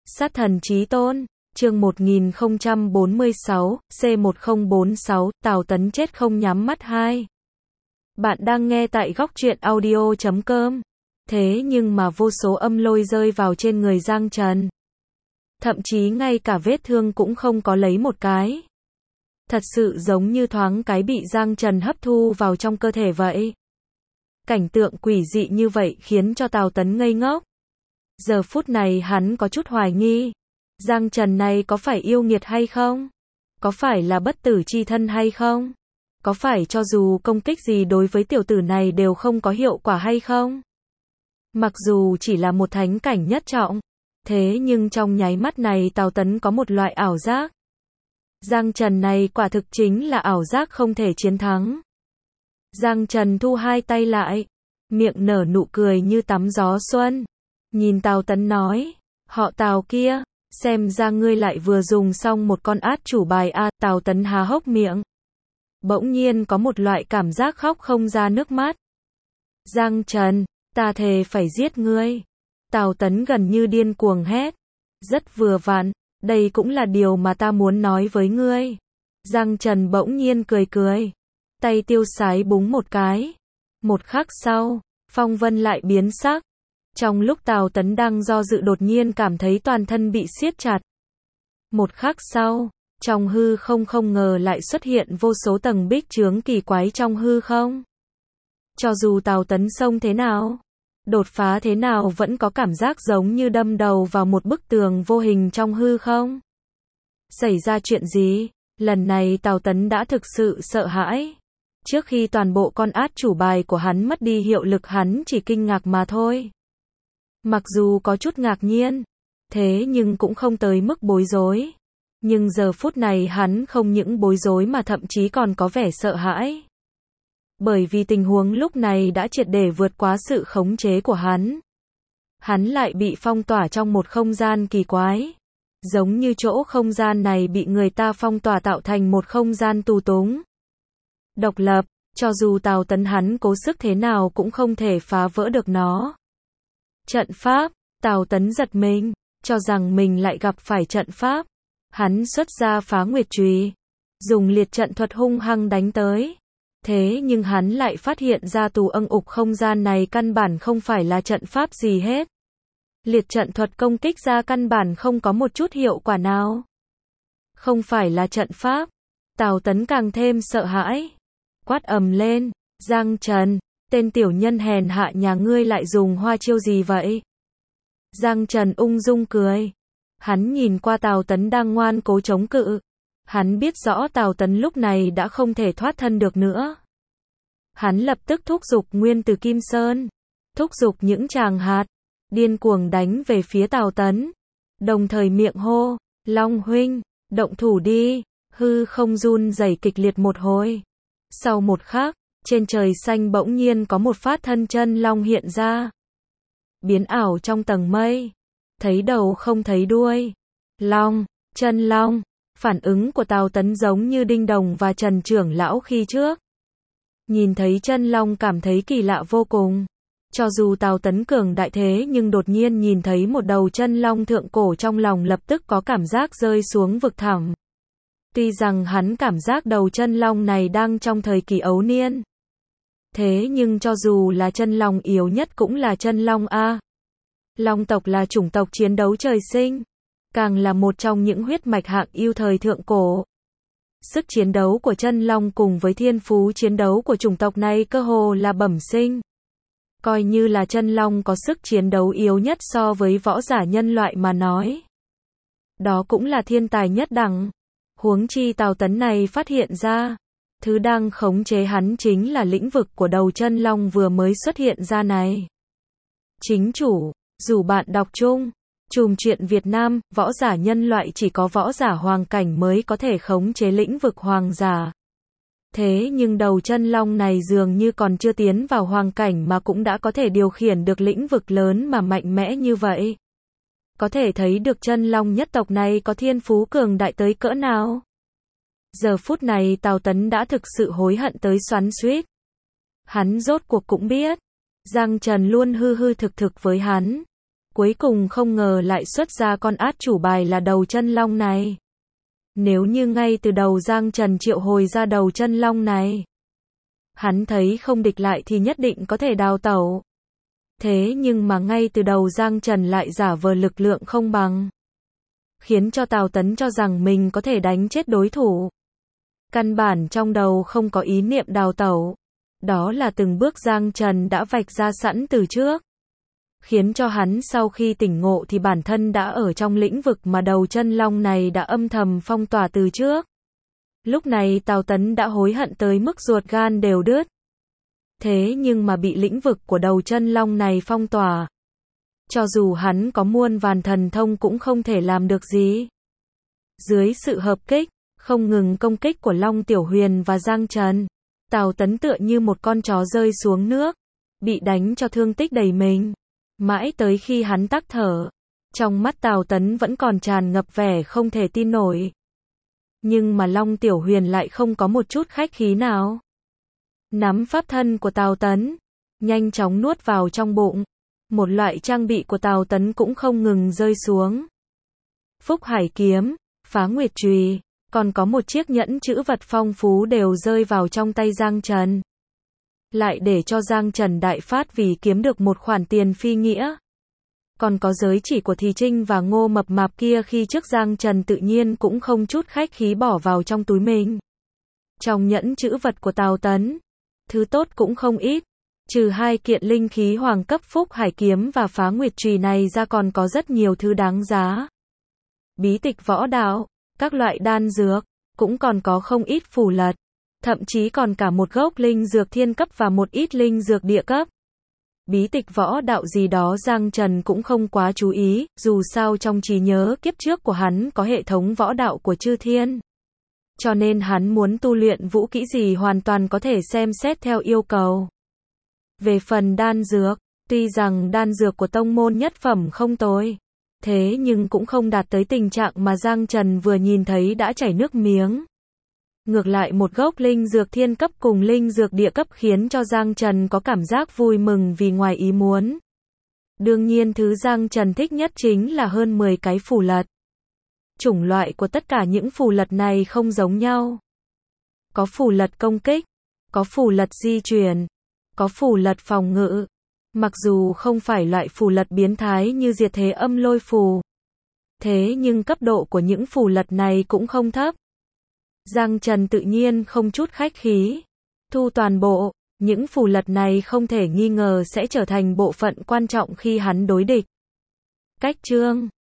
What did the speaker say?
Sát thần chí tôn, chương 1046, C1046, Tào Tấn chết không nhắm mắt 2. Bạn đang nghe tại góc truyện audio.com. Thế nhưng mà vô số âm lôi rơi vào trên người Giang Trần. Thậm chí ngay cả vết thương cũng không có lấy một cái. Thật sự giống như thoáng cái bị Giang Trần hấp thu vào trong cơ thể vậy. Cảnh tượng quỷ dị như vậy khiến cho Tào Tấn ngây ngốc. Giờ phút này hắn có chút hoài nghi. Giang Trần này có phải yêu nghiệt hay không? Có phải là bất tử chi thân hay không? Có phải cho dù công kích gì đối với tiểu tử này đều không có hiệu quả hay không? Mặc dù chỉ là một thánh cảnh nhất trọng, thế nhưng trong nháy mắt này Tào Tấn có một loại ảo giác. Giang Trần này quả thực chính là ảo giác không thể chiến thắng. Giang Trần thu hai tay lại, miệng nở nụ cười như tắm gió xuân. Nhìn Tào Tấn nói, họ Tào kia, xem ra ngươi lại vừa dùng xong một con át chủ bài a. Tào Tấn há hốc miệng. Bỗng nhiên có một loại cảm giác khóc không ra nước mắt. Giang Trần, ta thề phải giết ngươi. Tào Tấn gần như điên cuồng hét. Rất vừa vặn, đây cũng là điều mà ta muốn nói với ngươi. Giang Trần bỗng nhiên cười cười. Tay tiêu sái búng một cái. Một khắc sau, phong vân lại biến sắc. Trong lúc Tào Tấn đang do dự đột nhiên cảm thấy toàn thân bị siết chặt. Một khắc sau, trong hư không ngờ lại xuất hiện vô số tầng bích chướng kỳ quái trong hư không. Cho dù Tào Tấn xông thế nào, đột phá thế nào vẫn có cảm giác giống như đâm đầu vào một bức tường vô hình trong hư không. Xảy ra chuyện gì? Lần này Tào Tấn đã thực sự sợ hãi. Trước khi toàn bộ con át chủ bài của hắn mất đi hiệu lực hắn chỉ kinh ngạc mà thôi. Mặc dù có chút ngạc nhiên, thế nhưng cũng không tới mức bối rối. Nhưng giờ phút này hắn không những bối rối mà thậm chí còn có vẻ sợ hãi. Bởi vì tình huống lúc này đã triệt để vượt quá sự khống chế của hắn. Hắn lại bị phong tỏa trong một không gian kỳ quái. Giống như chỗ không gian này bị người ta phong tỏa tạo thành một không gian tù túng. Độc lập, cho dù Tào Tấn hắn cố sức thế nào cũng không thể phá vỡ được nó. Trận pháp, Tào Tấn giật mình, cho rằng mình lại gặp phải trận pháp. Hắn xuất ra Phá Nguyệt Chùy, dùng liệt trận thuật hung hăng đánh tới. Thế nhưng hắn lại phát hiện ra tù ưng ục không gian này căn bản không phải là trận pháp gì hết. Liệt trận thuật công kích ra căn bản không có một chút hiệu quả nào. Không phải là trận pháp. Tào Tấn càng thêm sợ hãi. Quát ầm lên, Giang Trần, tên tiểu nhân hèn hạ nhà ngươi lại dùng hoa chiêu gì vậy? Giang Trần ung dung cười. Hắn nhìn qua Tào Tấn đang ngoan cố chống cự. Hắn biết rõ Tào Tấn lúc này đã không thể thoát thân được nữa. Hắn lập tức thúc giục nguyên từ Kim Sơn. Thúc giục những tràng hạt. Điên cuồng đánh về phía Tào Tấn. Đồng thời miệng hô, Long huynh, động thủ đi. Hư không run rẩy kịch liệt một hồi. Sau một khắc, trên trời xanh bỗng nhiên có một phát thân chân long hiện ra. Biến ảo trong tầng mây. Thấy đầu không thấy đuôi. Long, chân long. Phản ứng của Tào Tấn giống như Đinh Đồng và Trần trưởng lão khi trước. Nhìn thấy chân long cảm thấy kỳ lạ vô cùng. Cho dù Tào Tấn cường đại thế nhưng đột nhiên nhìn thấy một đầu chân long thượng cổ trong lòng lập tức có cảm giác rơi xuống vực thẳm. Tuy rằng hắn cảm giác đầu chân long này đang trong thời kỳ ấu niên. Thế nhưng cho dù là chân long yếu nhất cũng là chân long A. Long tộc là chủng tộc chiến đấu trời sinh. Càng là một trong những huyết mạch hạng ưu thời thượng cổ. Sức chiến đấu của chân long cùng với thiên phú chiến đấu của chủng tộc này cơ hồ là bẩm sinh. Coi như là chân long có sức chiến đấu yếu nhất so với võ giả nhân loại mà nói. Đó cũng là thiên tài nhất đẳng. Huống chi Tào Tấn này phát hiện ra. Thứ đang khống chế hắn chính là lĩnh vực của đầu chân long vừa mới xuất hiện ra này. Chính chủ, dù bạn đọc chung. Chùm truyện Việt Nam, võ giả nhân loại chỉ có võ giả hoàng cảnh mới có thể khống chế lĩnh vực hoàng giả. Thế nhưng đầu chân long này dường như còn chưa tiến vào hoàng cảnh mà cũng đã có thể điều khiển được lĩnh vực lớn mà mạnh mẽ như vậy. Có thể thấy được chân long nhất tộc này có thiên phú cường đại tới cỡ nào. Giờ phút này Tào Tấn đã thực sự hối hận tới xoắn xuýt. Hắn rốt cuộc cũng biết. Giang Trần luôn hư hư thực thực với hắn. Cuối cùng không ngờ lại xuất ra con át chủ bài là đầu chân long này. Nếu như ngay từ đầu Giang Trần triệu hồi ra đầu chân long này, hắn thấy không địch lại thì nhất định có thể đào tẩu. Thế nhưng mà ngay từ đầu Giang Trần lại giả vờ lực lượng không bằng, khiến cho Tào Tấn cho rằng mình có thể đánh chết đối thủ. Căn bản trong đầu không có ý niệm đào tẩu. Đó là từng bước Giang Trần đã vạch ra sẵn từ trước, khiến cho hắn sau khi tỉnh ngộ thì bản thân đã ở trong lĩnh vực mà đầu chân long này đã âm thầm phong tỏa từ trước. Lúc này Tào Tấn đã hối hận tới mức ruột gan đều đứt. Thế nhưng mà bị lĩnh vực của đầu chân long này phong tỏa, cho dù hắn có muôn vàn thần thông cũng không thể làm được gì. Dưới sự hợp kích, không ngừng công kích của Long Tiểu Huyền và Giang Trần, Tào Tấn tựa như một con chó rơi xuống nước, bị đánh cho thương tích đầy mình. Mãi tới khi hắn tắc thở, trong mắt Tào Tấn vẫn còn tràn ngập vẻ không thể tin nổi. Nhưng mà Long Tiểu Huyền lại không có một chút khách khí nào. Nắm pháp thân của Tào Tấn, nhanh chóng nuốt vào trong bụng. Một loại trang bị của Tào Tấn cũng không ngừng rơi xuống. Phúc Hải Kiếm, Phá Nguyệt Chùy, còn có một chiếc nhẫn trữ vật phong phú đều rơi vào trong tay Giang Trần. Lại để cho Giang Trần đại phát vì kiếm được một khoản tiền phi nghĩa. Còn có giới chỉ của Thì Trinh và Ngô Mập Mạp kia khi trước Giang Trần tự nhiên cũng không chút khách khí bỏ vào trong túi mình. Trong nhẫn trữ vật của Tào Tấn, thứ tốt cũng không ít. Trừ 2 kiện linh khí hoàng cấp Phúc Hải Kiếm và Phá Nguyệt Chùy này ra còn có rất nhiều thứ đáng giá. Bí tịch võ đạo, các loại đan dược, cũng còn có không ít phù lật. Thậm chí còn cả một gốc linh dược thiên cấp và một ít linh dược địa cấp. Bí tịch võ đạo gì đó Giang Trần cũng không quá chú ý, dù sao trong trí nhớ kiếp trước của hắn có hệ thống võ đạo của chư thiên. Cho nên hắn muốn tu luyện vũ kỹ gì hoàn toàn có thể xem xét theo yêu cầu. Về phần đan dược, tuy rằng đan dược của tông môn nhất phẩm không tồi, thế nhưng cũng không đạt tới tình trạng mà Giang Trần vừa nhìn thấy đã chảy nước miếng. Ngược lại một gốc linh dược thiên cấp cùng linh dược địa cấp khiến cho Giang Trần có cảm giác vui mừng vì ngoài ý muốn. Đương nhiên thứ Giang Trần thích nhất chính là hơn 10 cái phù lật. Chủng loại của tất cả những phù lật này không giống nhau. Có phù lật công kích, có phù lật di chuyển, có phù lật phòng ngự. Mặc dù không phải loại phù lật biến thái như diệt thế âm lôi phù, thế nhưng cấp độ của những phù lật này cũng không thấp. Giang Trần tự nhiên không chút khách khí, thu toàn bộ, những phù lật này không thể nghi ngờ sẽ trở thành bộ phận quan trọng khi hắn đối địch. Cách chương